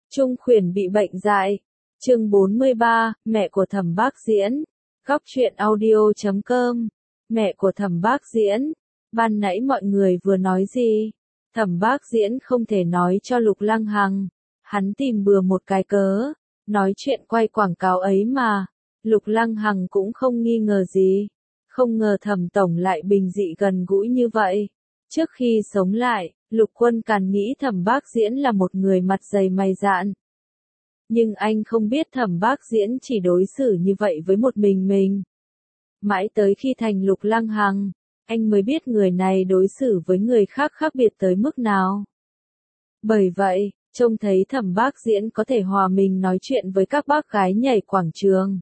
Trung Khuyển bị bệnh dại. Chương 43, mẹ của Thẩm Bác Diễn. Góc truyện audio.com. Mẹ của Thẩm Bác Diễn. Ban nãy mọi người vừa nói gì? Thẩm Bác Diễn không thể nói cho Lục Lăng Hằng. Hắn tìm bừa một cái cớ. Nói chuyện quay quảng cáo ấy mà. Lục Lăng Hằng cũng không nghi ngờ gì. Không ngờ Thẩm Tổng lại bình dị gần gũi như vậy. Trước khi sống lại, Lục Quân Càn nghĩ Thẩm Bác Diễn là một người mặt dày mày dạn. Nhưng anh không biết Thẩm Bác Diễn chỉ đối xử như vậy với một mình. Mãi tới khi thành Lục Lăng Hằng, anh mới biết người này đối xử với người khác khác biệt tới mức nào. Bởi vậy, trông thấy Thẩm Bác Diễn có thể hòa mình nói chuyện với các bác gái nhảy quảng trường.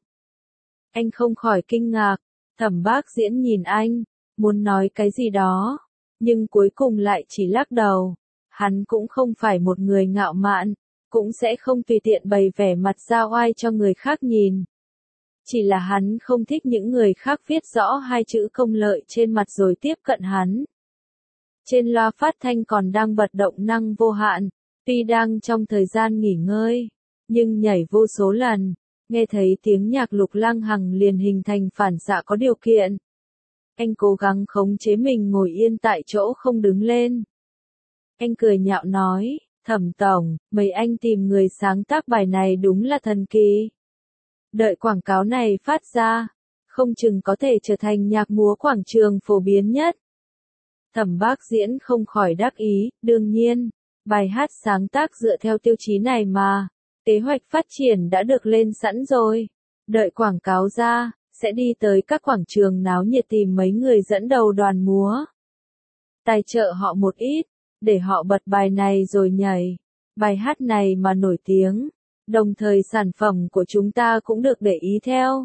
Anh không khỏi kinh ngạc, Thẩm Bác Diễn nhìn anh, muốn nói cái gì đó, nhưng cuối cùng lại chỉ lắc đầu. Hắn cũng không phải một người ngạo mạn, cũng sẽ không tùy tiện bày vẻ mặt ra oai cho người khác nhìn. Chỉ là hắn không thích những người khác viết rõ hai chữ công lợi trên mặt rồi tiếp cận hắn. Trên loa phát thanh còn đang bật động năng vô hạn, tuy đang trong thời gian nghỉ ngơi, nhưng nhảy vô số lần, nghe thấy tiếng nhạc Lục Lăng Hằng liền hình thành phản xạ có điều kiện. Anh cố gắng khống chế mình ngồi yên tại chỗ không đứng lên. Anh cười nhạo nói, Thẩm Tổng, mấy anh tìm người sáng tác bài này đúng là thần kỳ. Đợi quảng cáo này phát ra, không chừng có thể trở thành nhạc múa quảng trường phổ biến nhất. Thẩm Bác Diễn không khỏi đắc ý, đương nhiên, bài hát sáng tác dựa theo tiêu chí này mà, kế hoạch phát triển đã được lên sẵn rồi. Đợi quảng cáo ra, sẽ đi tới các quảng trường náo nhiệt tìm mấy người dẫn đầu đoàn múa. Tài trợ họ một ít, để họ bật bài này rồi nhảy. Bài hát này mà nổi tiếng, đồng thời sản phẩm của chúng ta cũng được để ý theo.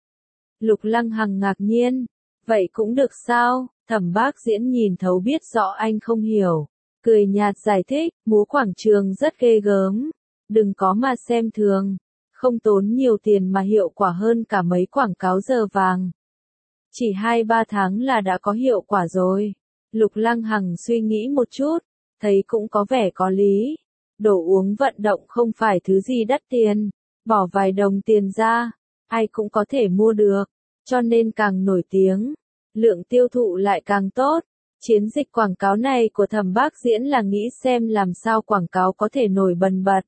Lục Lăng Hằng ngạc nhiên, vậy cũng được sao? Thẩm Bác Diễn nhìn thấu biết rõ anh không hiểu, cười nhạt giải thích, múa quảng trường rất ghê gớm, đừng có mà xem thường, không tốn nhiều tiền mà hiệu quả hơn cả mấy quảng cáo giờ vàng. Chỉ 2-3 tháng là đã có hiệu quả rồi. Lục Lăng Hằng suy nghĩ một chút, thấy cũng có vẻ có lý. Đồ uống vận động không phải thứ gì đắt tiền, bỏ vài đồng tiền ra, ai cũng có thể mua được, cho nên càng nổi tiếng, lượng tiêu thụ lại càng tốt. Chiến dịch quảng cáo này của Thẩm Bác Diễn là nghĩ xem làm sao quảng cáo có thể nổi bần bật.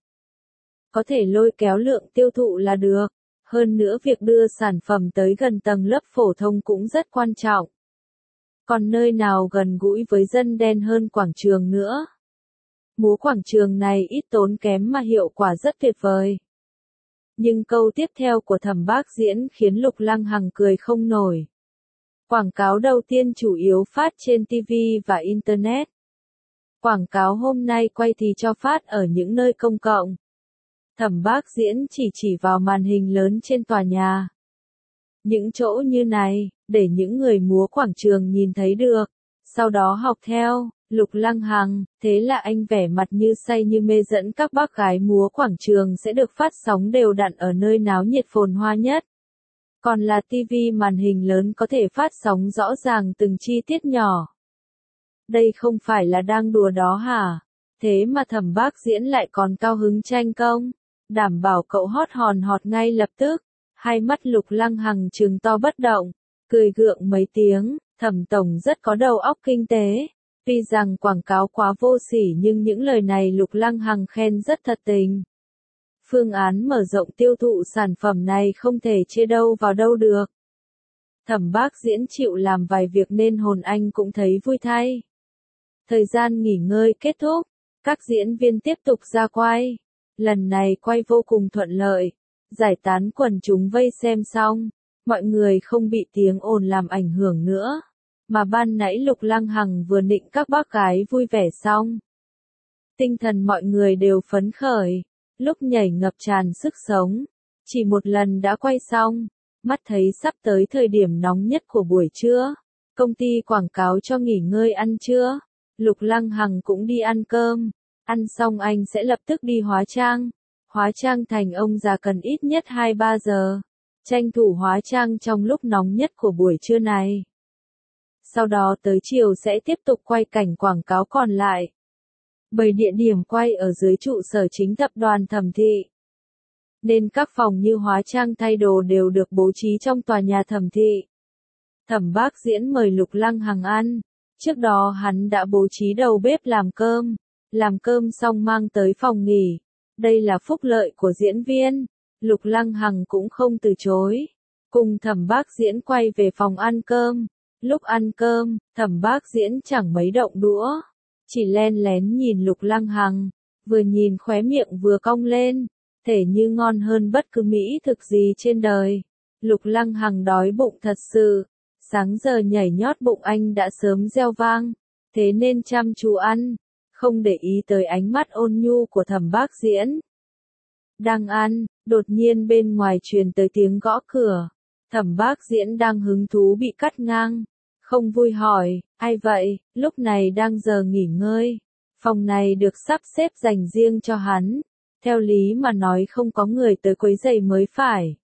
Có thể lôi kéo lượng tiêu thụ là được, hơn nữa việc đưa sản phẩm tới gần tầng lớp phổ thông cũng rất quan trọng. Còn nơi nào gần gũi với dân đen hơn quảng trường nữa. Múa quảng trường này ít tốn kém mà hiệu quả rất tuyệt vời. Nhưng câu tiếp theo của Thẩm Bác Diễn khiến Lục Lăng Hằng cười không nổi. Quảng cáo đầu tiên chủ yếu phát trên TV và Internet. Quảng cáo hôm nay quay thì cho phát ở những nơi công cộng. Thẩm Bác Diễn chỉ vào màn hình lớn trên tòa nhà. Những chỗ như này, để những người múa quảng trường nhìn thấy được, sau đó học theo. Lục Lăng Hằng, thế là anh vẻ mặt như say như mê dẫn các bác gái múa quảng trường sẽ được phát sóng đều đặn ở nơi náo nhiệt phồn hoa nhất. Còn là TV màn hình lớn có thể phát sóng rõ ràng từng chi tiết nhỏ. Đây không phải là đang đùa đó hả? Thế mà Thẩm Bác Diễn lại còn cao hứng tranh công. Đảm bảo cậu hót hòn hot ngay lập tức. Hai mắt Lục Lăng Hằng trừng to bất động, cười gượng mấy tiếng, Thẩm Tổng rất có đầu óc kinh tế. Tuy rằng quảng cáo quá vô sỉ nhưng những lời này Lục Lăng Hằng khen rất thật tình. Phương án mở rộng tiêu thụ sản phẩm này không thể chê đâu vào đâu được. Thẩm Bác Diễn chịu làm vài việc nên hồn anh cũng thấy vui thay. Thời gian nghỉ ngơi kết thúc, các diễn viên tiếp tục ra quay. Lần này quay vô cùng thuận lợi, giải tán quần chúng vây xem xong, mọi người không bị tiếng ồn làm ảnh hưởng nữa. Mà ban nãy Lục Lăng Hằng vừa nịnh các bác gái vui vẻ xong. Tinh thần mọi người đều phấn khởi, lúc nhảy ngập tràn sức sống. Chỉ một lần đã quay xong, mắt thấy sắp tới thời điểm nóng nhất của buổi trưa. Công ty quảng cáo cho nghỉ ngơi ăn trưa. Lục Lăng Hằng cũng đi ăn cơm. Ăn xong anh sẽ lập tức đi hóa trang. Hóa trang thành ông già cần ít nhất 2-3 giờ. Tranh thủ hóa trang trong lúc nóng nhất của buổi trưa này. Sau đó tới chiều sẽ tiếp tục quay cảnh quảng cáo còn lại. Bởi địa điểm quay ở dưới trụ sở chính tập đoàn Thẩm thị, nên các phòng như hóa trang thay đồ đều được bố trí trong tòa nhà Thẩm thị. Thẩm Bác Diễn mời Lục Lăng Hằng ăn. Trước đó hắn đã bố trí đầu bếp làm cơm xong mang tới phòng nghỉ. Đây là phúc lợi của diễn viên. Lục Lăng Hằng cũng không từ chối. Cùng Thẩm Bác Diễn quay về phòng ăn cơm. Lúc ăn cơm, Thẩm Bác Diễn chẳng mấy động đũa. Chỉ len lén nhìn Lục Lăng Hằng. Vừa nhìn khóe miệng vừa cong lên. Thể như ngon hơn bất cứ mỹ thực gì trên đời. Lục Lăng Hằng đói bụng thật sự. Sáng giờ nhảy nhót bụng anh đã sớm reo vang. Thế nên chăm chú ăn. Không để ý tới ánh mắt ôn nhu của Thẩm Bác Diễn. Đang ăn, đột nhiên bên ngoài truyền tới tiếng gõ cửa. Thẩm Bác Diễn đang hứng thú bị cắt ngang. Không vui hỏi, ai vậy, lúc này đang giờ nghỉ ngơi. Phòng này được sắp xếp dành riêng cho hắn. Theo lý mà nói không có người tới quấy rầy mới phải.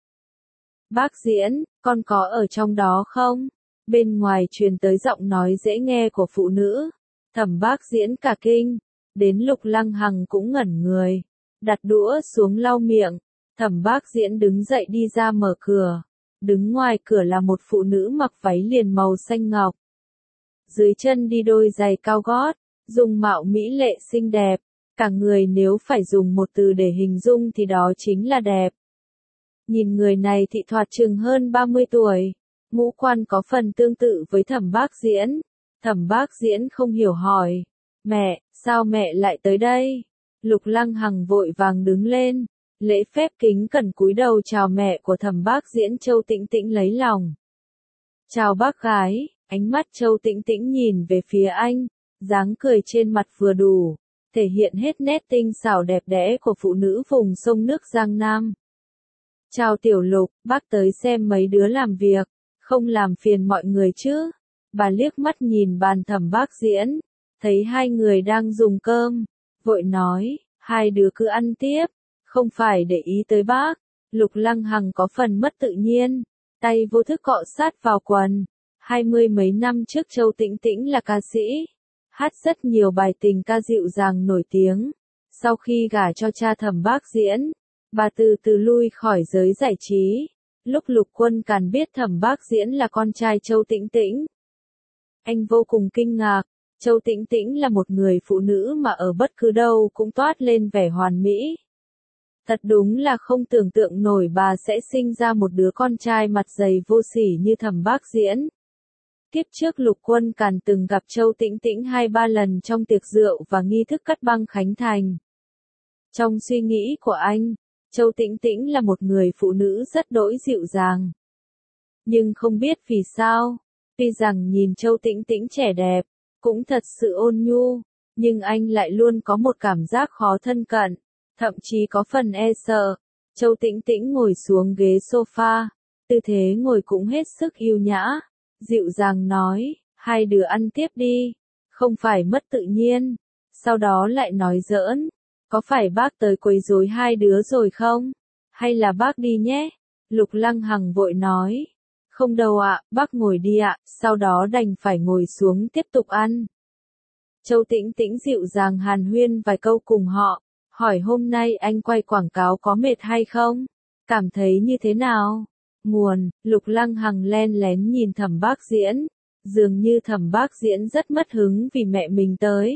Bác Diễn, con có ở trong đó không? Bên ngoài truyền tới giọng nói dễ nghe của phụ nữ. Thẩm Bác Diễn cả kinh. Đến Lục Lăng Hằng cũng ngẩn người. Đặt đũa xuống lau miệng. Thẩm Bác Diễn đứng dậy đi ra mở cửa. Đứng ngoài cửa là một phụ nữ mặc váy liền màu xanh ngọc. Dưới chân đi đôi giày cao gót, dung mạo mỹ lệ xinh đẹp. Cả người nếu phải dùng một từ để hình dung thì đó chính là đẹp. Nhìn người này thì thoạt chừng hơn 30 tuổi. Ngũ quan có phần tương tự với Thẩm Bác Diễn. Thẩm Bác Diễn không hiểu hỏi. Mẹ, sao mẹ lại tới đây? Lục Lăng Hằng vội vàng đứng lên. Lễ phép kính cẩn cúi đầu chào mẹ của Thẩm Bác Diễn. Châu Tĩnh Tĩnh lấy lòng. Chào bác gái, ánh mắt Châu Tĩnh Tĩnh nhìn về phía anh. Dáng cười trên mặt vừa đủ. Thể hiện hết nét tinh xảo đẹp đẽ của phụ nữ vùng sông nước Giang Nam. Chào Tiểu Lục, bác tới xem mấy đứa làm việc, không làm phiền mọi người chứ. Bà liếc mắt nhìn bàn Thẩm Bác Diễn, thấy hai người đang dùng cơm, vội nói, hai đứa cứ ăn tiếp, không phải để ý tới bác. Lục Lăng Hằng có phần mất tự nhiên, tay vô thức cọ sát vào quần. 20 mấy năm trước Châu Tĩnh Tĩnh là ca sĩ, hát rất nhiều bài tình ca dịu dàng nổi tiếng. Sau khi gả cho cha Thẩm Bác Diễn, bà từ từ lui khỏi giới giải trí. Lúc Lục Quân Càn biết Thẩm Bác Diễn là con trai Châu Tĩnh Tĩnh, anh vô cùng kinh ngạc. Châu Tĩnh Tĩnh là một người phụ nữ mà ở bất cứ đâu cũng toát lên vẻ hoàn mỹ. Thật đúng là không tưởng tượng nổi bà sẽ sinh ra một đứa con trai mặt dày vô sỉ như Thẩm Bác Diễn. Kiếp trước Lục Quân Càn từng gặp Châu Tĩnh Tĩnh 2-3 lần trong tiệc rượu và nghi thức cắt băng khánh thành. Trong suy nghĩ của anh, Châu Tĩnh Tĩnh là một người phụ nữ rất đỗi dịu dàng. Nhưng không biết vì sao, tuy rằng nhìn Châu Tĩnh Tĩnh trẻ đẹp, cũng thật sự ôn nhu, nhưng anh lại luôn có một cảm giác khó thân cận, thậm chí có phần e sợ. Châu Tĩnh Tĩnh ngồi xuống ghế sofa, tư thế ngồi cũng hết sức yêu nhã, dịu dàng nói, hai đứa ăn tiếp đi, không phải mất tự nhiên. Sau đó lại nói giỡn, có phải bác tới quấy rối hai đứa rồi không? Hay là bác đi nhé? Lục Lăng Hằng vội nói, không đâu ạ, bác ngồi đi ạ. Sau đó đành phải ngồi xuống tiếp tục ăn. Châu Tĩnh Tĩnh dịu dàng hàn huyên vài câu cùng họ, hỏi hôm nay anh quay quảng cáo có mệt hay không? Cảm thấy như thế nào? Nguồn, Lục Lăng Hằng len lén nhìn Thẩm Bác Diễn, dường như Thẩm Bác Diễn rất mất hứng vì mẹ mình tới.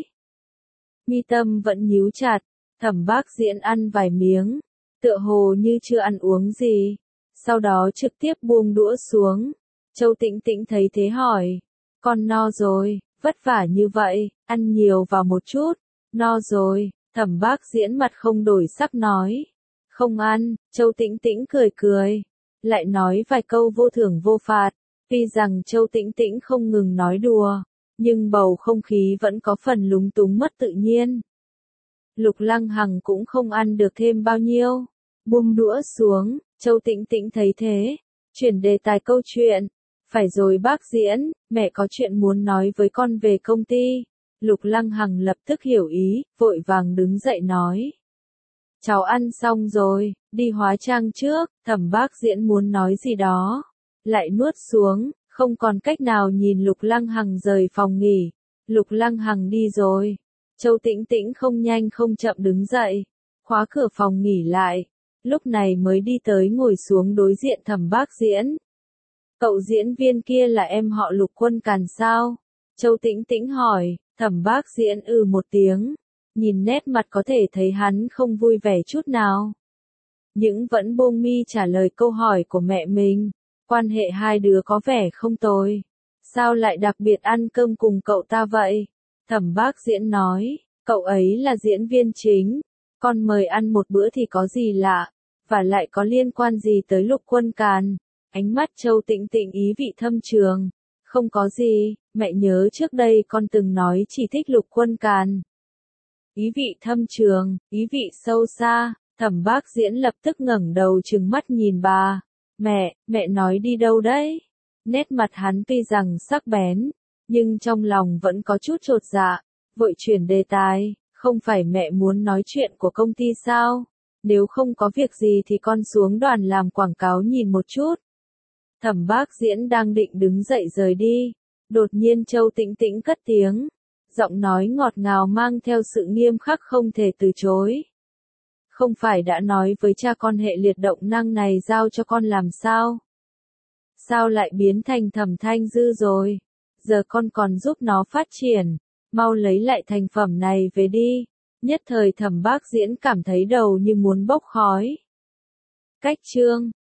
Mi tâm vẫn nhíu chặt, Thẩm Bác Diễn ăn vài miếng, tựa hồ như chưa ăn uống gì, sau đó trực tiếp buông đũa xuống. Châu Tĩnh Tĩnh thấy thế hỏi, con no rồi, vất vả như vậy, ăn nhiều vào một chút. No rồi, Thẩm Bác Diễn mặt không đổi sắc nói, không ăn. Châu Tĩnh Tĩnh cười cười, lại nói vài câu vô thưởng vô phạt. Tuy rằng Châu Tĩnh Tĩnh không ngừng nói đùa, nhưng bầu không khí vẫn có phần lúng túng mất tự nhiên. Lục Lăng Hằng cũng không ăn được thêm bao nhiêu, buông đũa xuống. Châu Tĩnh Tĩnh thấy thế, chuyển đề tài câu chuyện. Phải rồi bác Diễn, mẹ có chuyện muốn nói với con về công ty. Lục Lăng Hằng lập tức hiểu ý, vội vàng đứng dậy nói. Cháu ăn xong rồi, đi hóa trang trước. Thẩm Bác Diễn muốn nói gì đó, lại nuốt xuống, không còn cách nào nhìn Lục Lăng Hằng rời phòng nghỉ. Lục Lăng Hằng đi rồi, Châu Tĩnh Tĩnh không nhanh không chậm đứng dậy, khóa cửa phòng nghỉ lại, lúc này mới đi tới ngồi xuống đối diện Thẩm Bác Diễn. Cậu diễn viên kia là em họ Lục Quân Càn sao? Châu Tĩnh Tĩnh hỏi, Thẩm Bác Diễn một tiếng, nhìn nét mặt có thể thấy hắn không vui vẻ chút nào. Nhưng vẫn buông mi trả lời câu hỏi của mẹ mình, quan hệ hai đứa có vẻ không tồi. Sao lại đặc biệt ăn cơm cùng cậu ta vậy? Thẩm Bác Diễn nói, cậu ấy là diễn viên chính, con mời ăn một bữa thì có gì lạ, và lại có liên quan gì tới Lục Quân Càn? Ánh mắt Châu Tĩnh Tĩnh ý vị thâm trường, không có gì, mẹ nhớ trước đây con từng nói chỉ thích Lục Quân Càn. Ý vị thâm trường, ý vị sâu xa, Thẩm Bác Diễn lập tức ngẩng đầu trừng mắt nhìn bà. Mẹ nói đi đâu đấy? Nét mặt hắn tuy rằng sắc bén, nhưng trong lòng vẫn có chút chột dạ, vội chuyển đề tài, không phải mẹ muốn nói chuyện của công ty sao? Nếu không có việc gì thì con xuống đoàn làm quảng cáo nhìn một chút. Thẩm Bác Diễn đang định đứng dậy rời đi, đột nhiên Châu Tĩnh Tĩnh cất tiếng, giọng nói ngọt ngào mang theo sự nghiêm khắc không thể từ chối. Không phải đã nói với cha con hệ liệt động năng này giao cho con làm sao? Sao lại biến thành Thẩm Thanh Dư rồi? Giờ con còn giúp nó phát triển, mau lấy lại thành phẩm này về đi. Nhất thời Thẩm Bác Diễn cảm thấy đầu như muốn bốc khói. Cách chương